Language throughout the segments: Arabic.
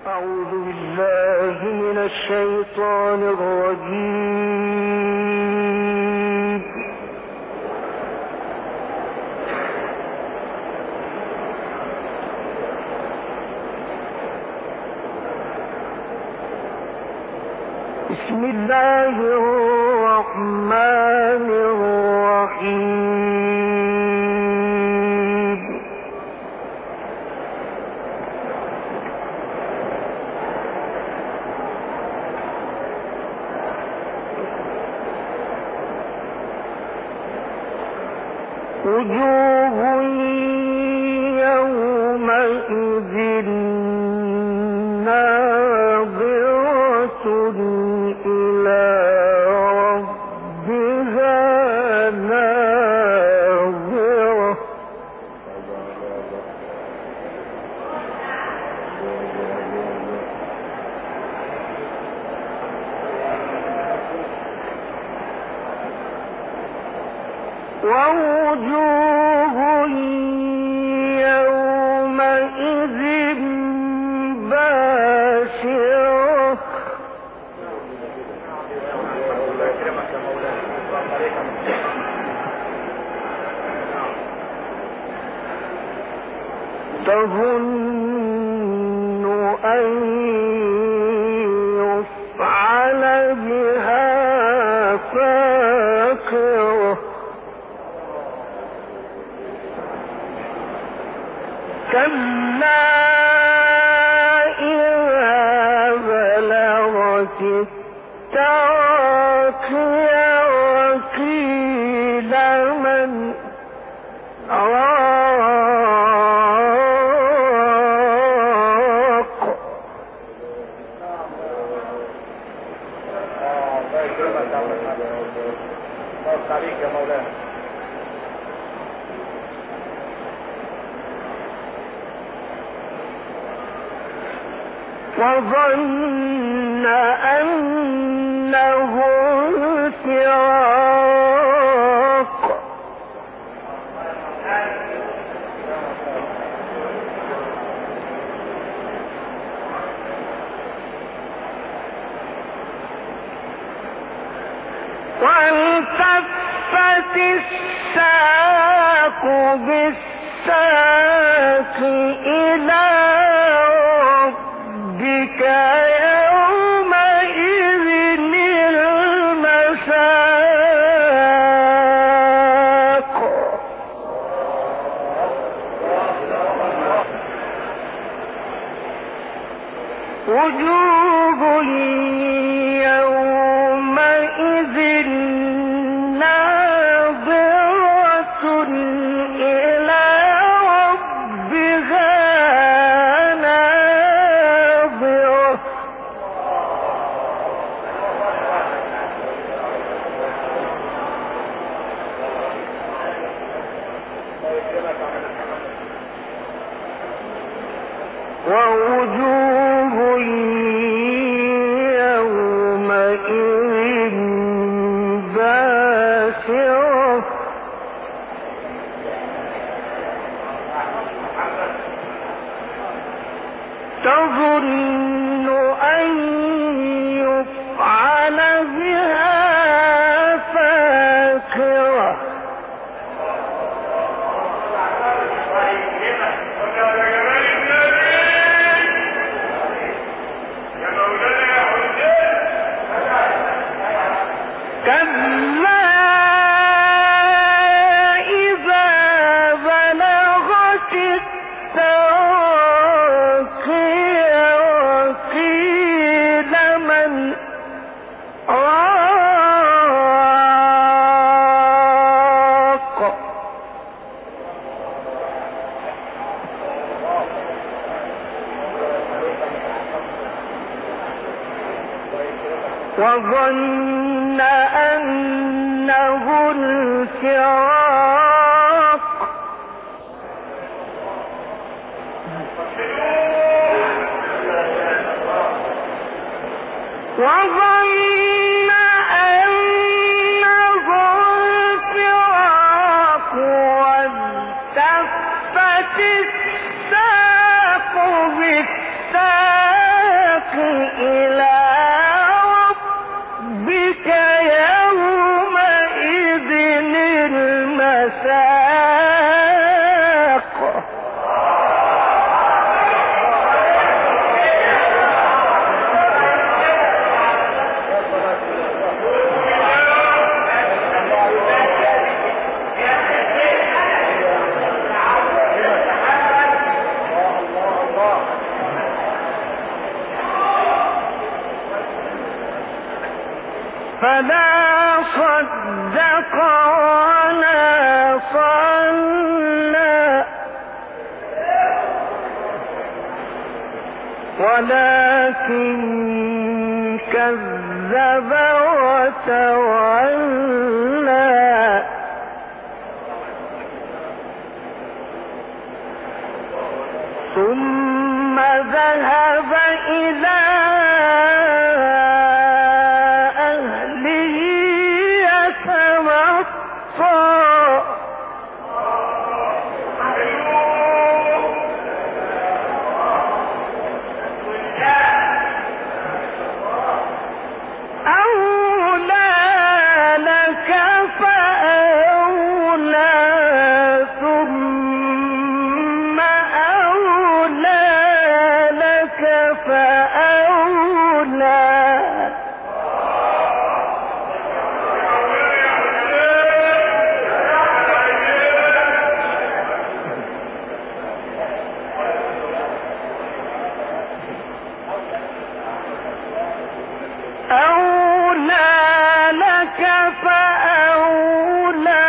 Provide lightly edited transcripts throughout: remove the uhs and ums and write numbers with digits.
أعوذ بالله من الشيطان الرجيم. بسم الله الرحمن الرحيم. وجوه يومئذ ناظرة إلى ربها ناظرة ووجوه يومئذ باسرة تظن أن يفعل بها فاقرة كلا إذا بلغت التراقي وقيل من راق وظن أنه الفراق والتفت الساق بالساق إلى ربك يومئذ المساق وجوه يومئذ ناظرة إلى ربها ناظرة ووجوه يومئذ باسرة تظن أن يفعل بها فاقرة كلا إذا بلغت التراقي وقيل من راق وظن أنه الفراق وظن أنه الفراق والتفت الساق بالساق فلا صدق ولا صلى ولكن كذب وتولى ثم ذهب إلى أهله يتمطى أولى لك فأولى ثم أولى لك فأولى أولى لك فأولى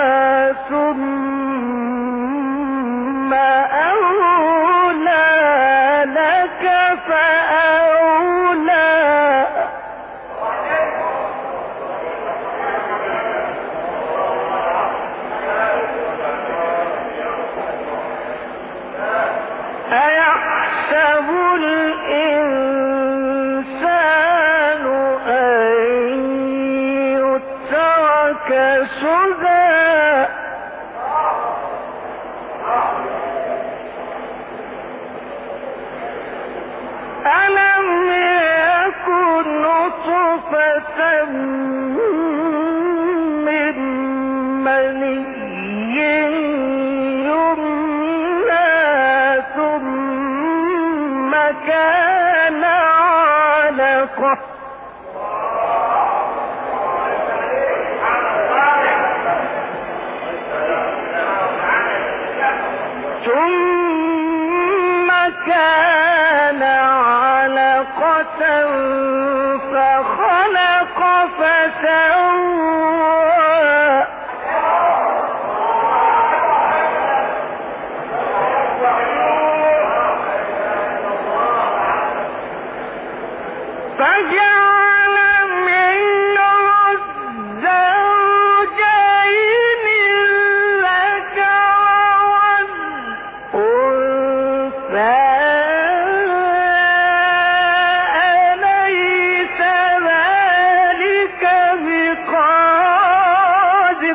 ثم أولى لك فأولى أيحسب الإنسان أن يترك سدى ألم يكن نطفة من مني يمنى ثم كان علقة ثم كان علقة فخلق فسوى فجعل منه الزوجين الذكر والأنثى أليس ذلك بقادر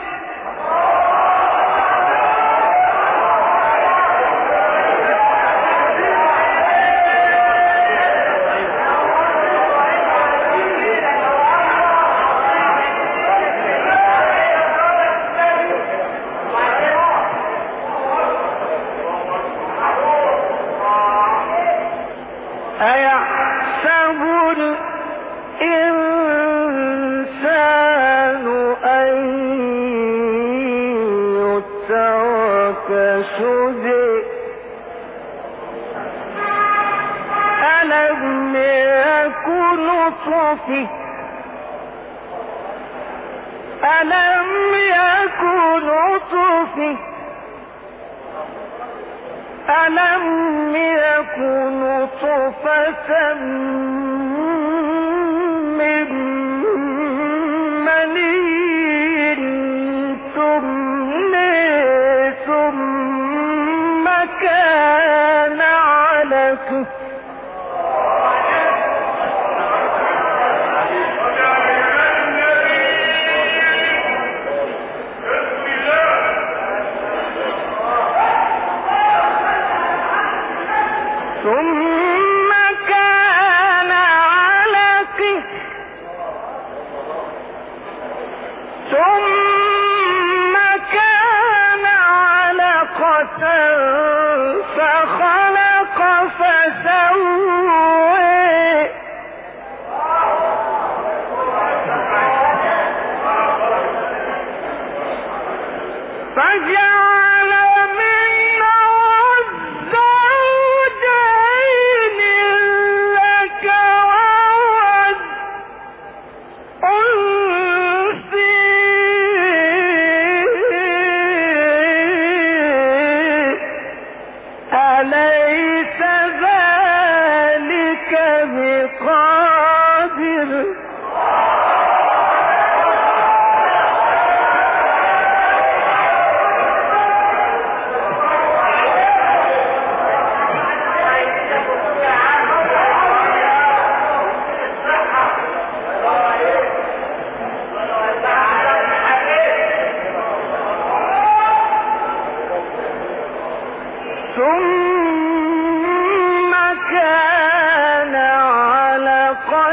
أيحسب الإنسان أن يترك سدى ألم يكن نطفة ألم يكن نطفة ألم يكن نطفة من مني تمنى ثم كان علقة ثم كان علقة فخلق فسوى فجعل منه الزوجين الذكر والأنثى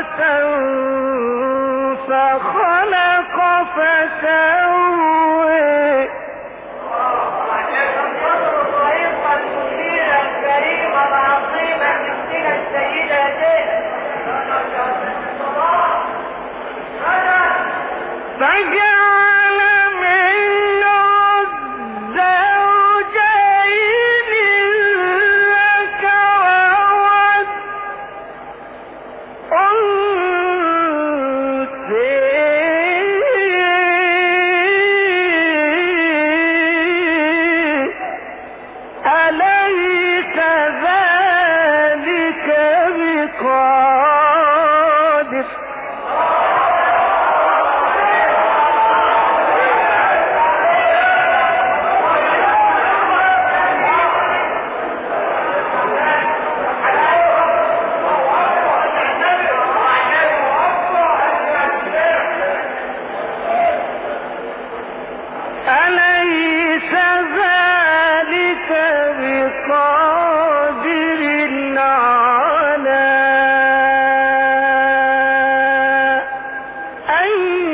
فخلق فسوى فجعل منه الزوجين الذكر والأنثى أليس ذلك بقادر أليس ذلك بقادر على أن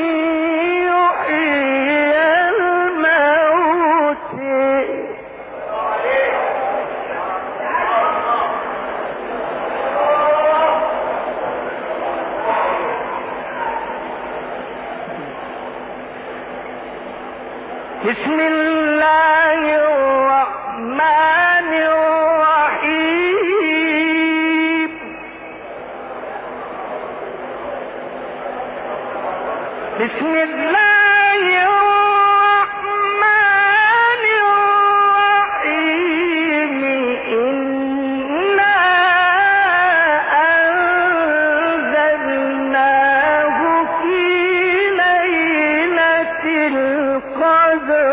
يحيي الموت بسم الله الرحمن الرحيم بسم الله الرحمن الرحيم إنا أنزلناه في ليلة القدر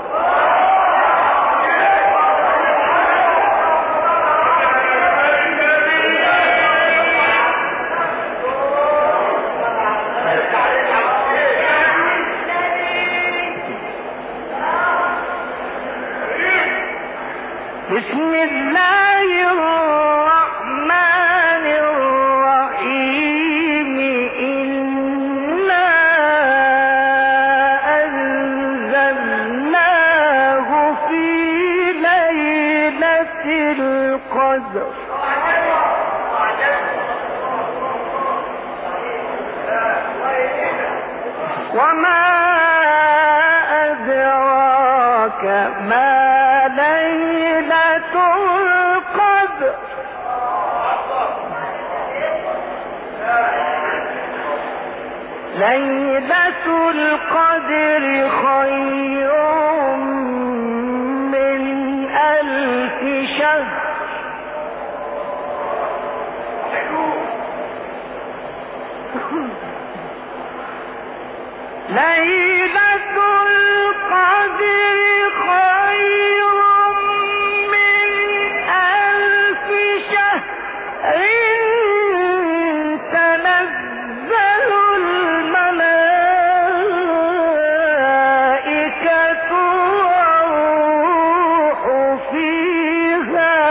بسم الله الرحمن الرحيم إنا أنزلناه في ليلة القدر وما أدراك ما ليلة القدر ليلة القدر خير من 1000 شهر ليلة القدر خير من 1000 شهر تنزل الملائكة والروح فيها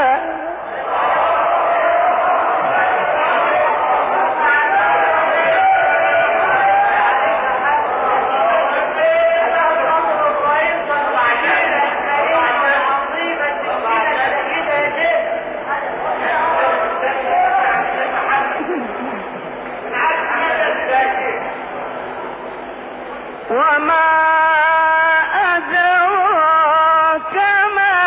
وما أدراك ما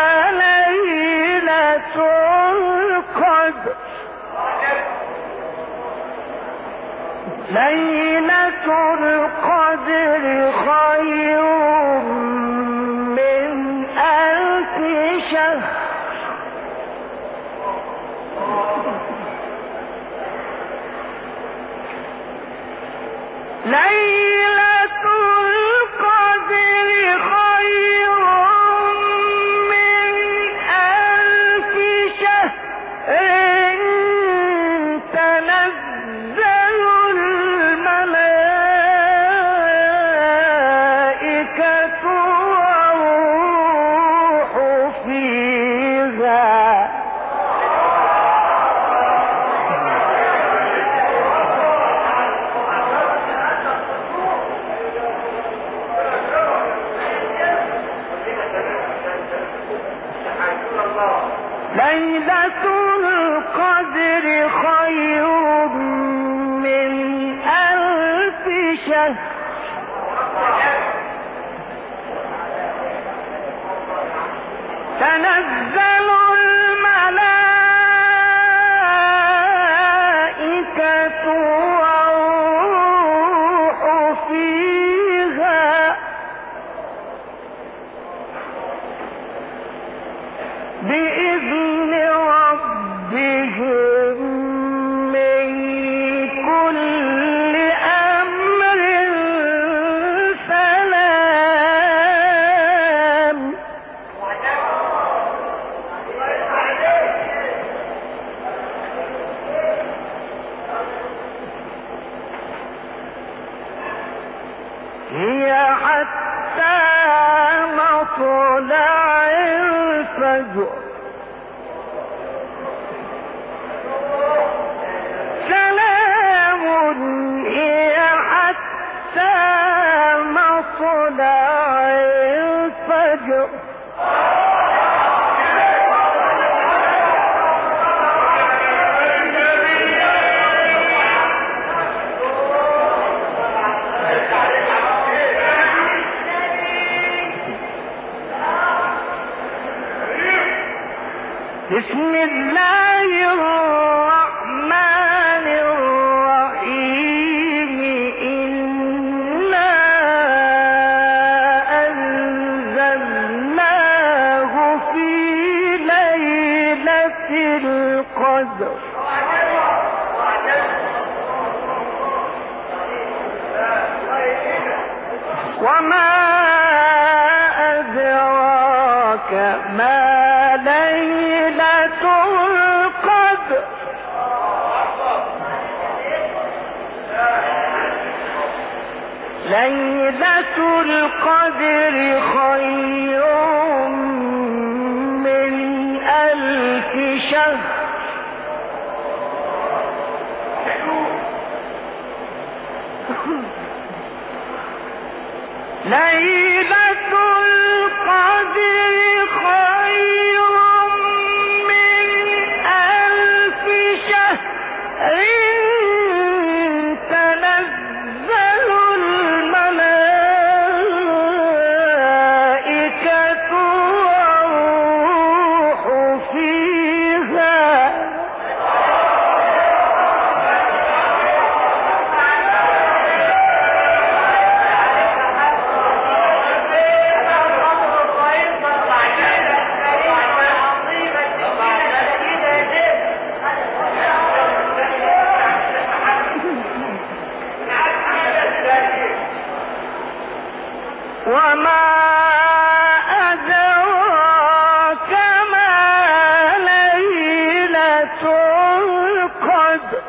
ليلة القدر ليلة القدر خير من 1000 شهر ليلة القدر خير من 1000 شهر تنزل الملائكة حتى مطلع الفجر سلام هي حتى مطلع الفجر بسم الله الرحمن الرحيم إنا أنزلناه في ليلة القدر وما أدراك ما ليلة القدر ليلة القدر خير من 1000 شهر ليلة القدر خير من 1000 شهر تنزل الملائكة والروح فيها وما أدراك ما ليلة القدر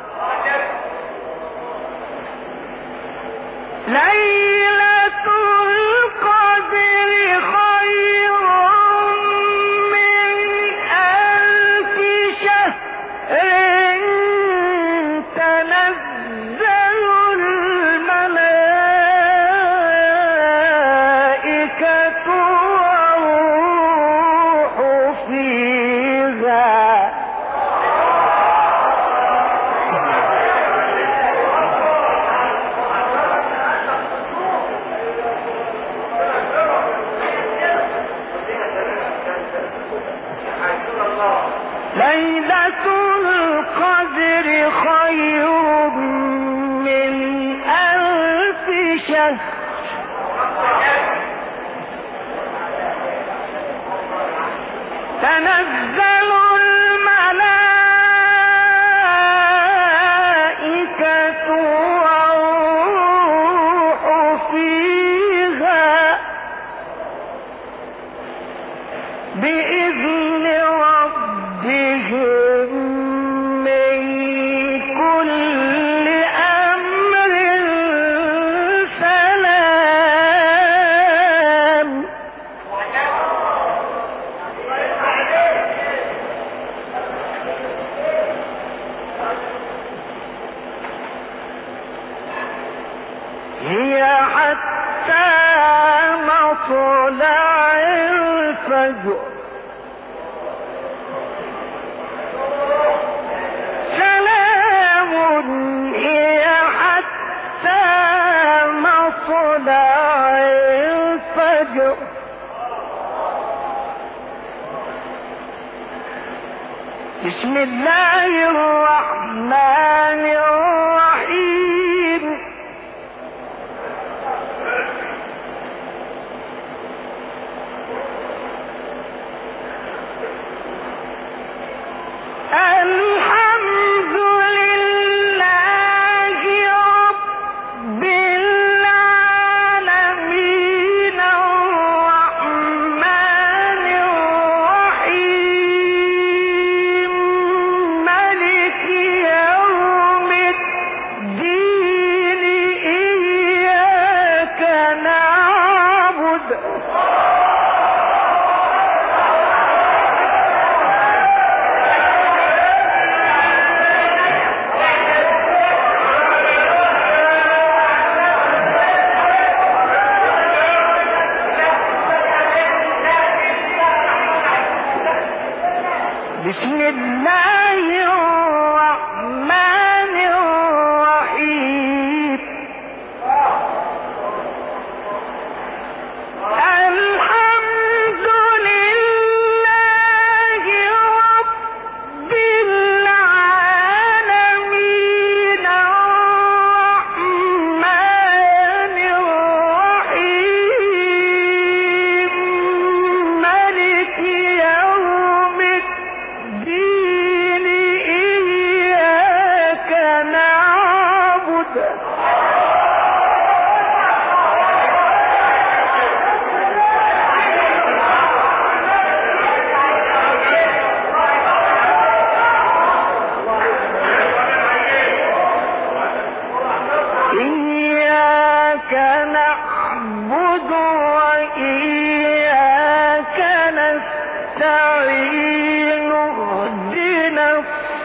ليلة القدر خير من 1000 شهر تنزل الملائكة والروح فيها ليلة القدر خير من 1000 شهر تنزل الملائكة والروح فيها بإذن ربهم من كل أمر سلام هي حتى مطلع الفجر سلام هي حتى مطلع الفجر بسم الله الرحمن الرحيم الحمد لله رب العالمين الرحمن الرحيم مالك يوم الدين إياك نعبد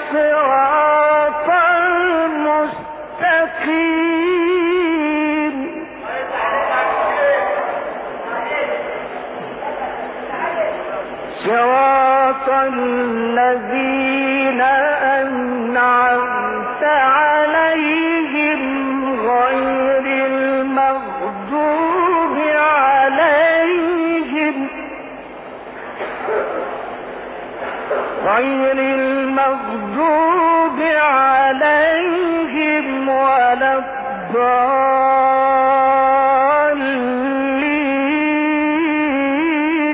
الصراط المستقيم صراط الذين أنعمت عليهم غير المغضوب عليهم ولا الضالين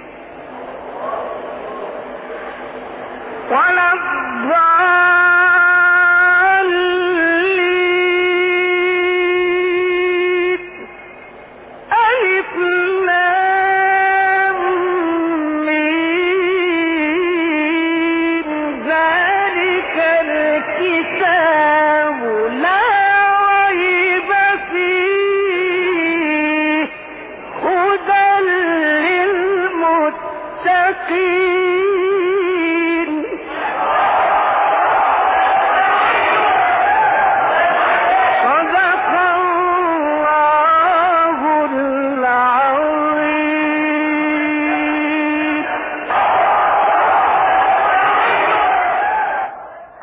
ألف لام ميم ذلك الكتاب